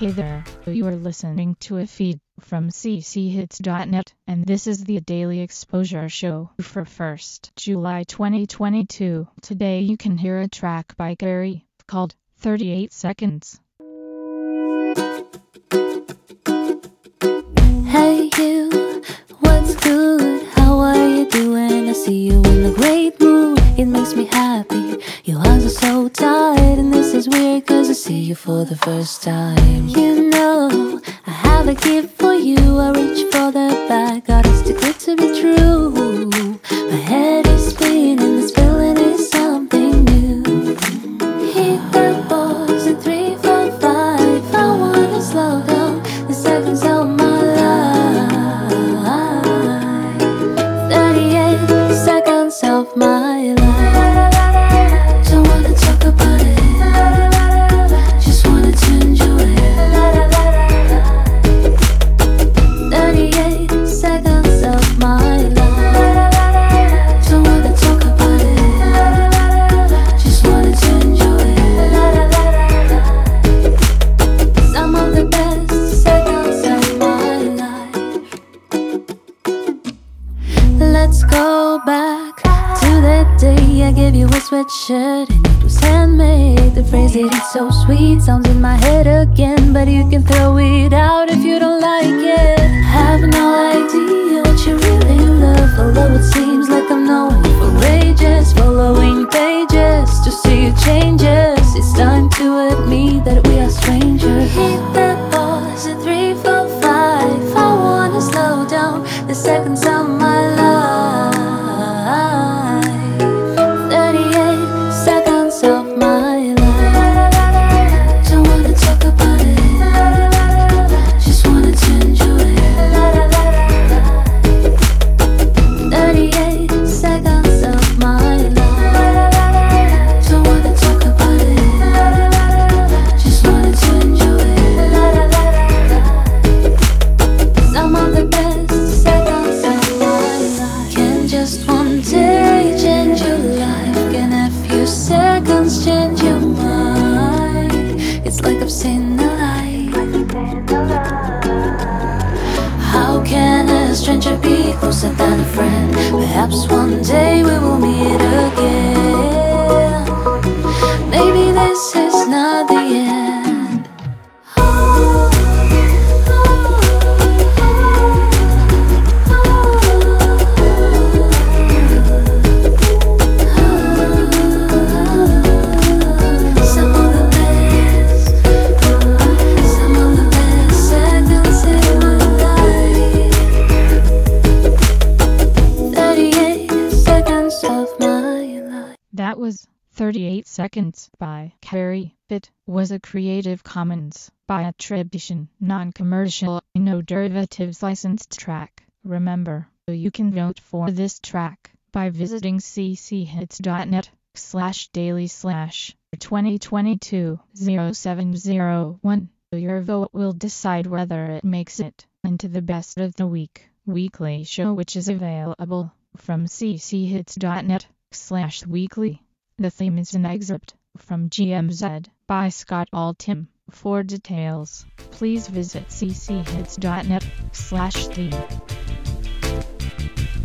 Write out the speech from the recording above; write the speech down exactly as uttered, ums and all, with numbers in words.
Hey there, you are listening to a feed from c c hits dot net, and this is the Daily Exposure Show for first of July twenty twenty-two. Today you can hear a track by Gary, called thirty-eight seconds. Hey you, what's good? How are you doing? I see you in a great mood, it makes me happy. Your eyes are so tight, and this is weird cause I see you for the first time. You know, I have a gift for you, I reach for the bag. God, it's too good to be true. My head is spinning, this feeling is something new. Hit the bars at three, four, five. I wanna slow down the seconds of my life. Thirty-eight seconds of my life. Don't wanna talk about it, just wanted to enjoy it. Thirty-eight seconds of my life. Don't wanna talk about it, just wanted to enjoy it. Some of the best seconds of my life. Let's go back to that day I gave you a sweatshirt and it was handmade. The phrase that it's so sweet sounds in my head again, but you can throw it out if you don't like it. Have no idea what you really love, although it seems like I'm knowing you for ages. Following pages to see your changes. It's time to admit that we are strangers. Hit the bars at three, four, five. I wanna slow down the seconds of my life. Thirty-eight seconds of my life. Don't wanna talk about it, just wanted to enjoy it. Thirty-eight seconds of my life. Don't wanna talk about it, just wanted to enjoy it. Some of the best seconds of my life. Can just one day change your life? Can a few seconds change your mind? It's like I've seen the light. How can a stranger be closer than a friend? Perhaps one day we will meet again. Maybe this is not the end. Some of the best, some of the best seconds in my life. Thirty-eight seconds of my life. That was thirty-eight seconds by Gary. It was a Creative Commons by attribution, non-commercial, no derivatives licensed track. Remember, you can vote for this track by visiting c c hits dot net slash daily slash twenty twenty-two oh seven oh one. Your vote will decide whether it makes it into the best of the week weekly show, which is available from c c hits dot net slash weekly. The theme is an excerpt from G M Z by Scott Altham. For details, please visit c c hits dot net slash theme.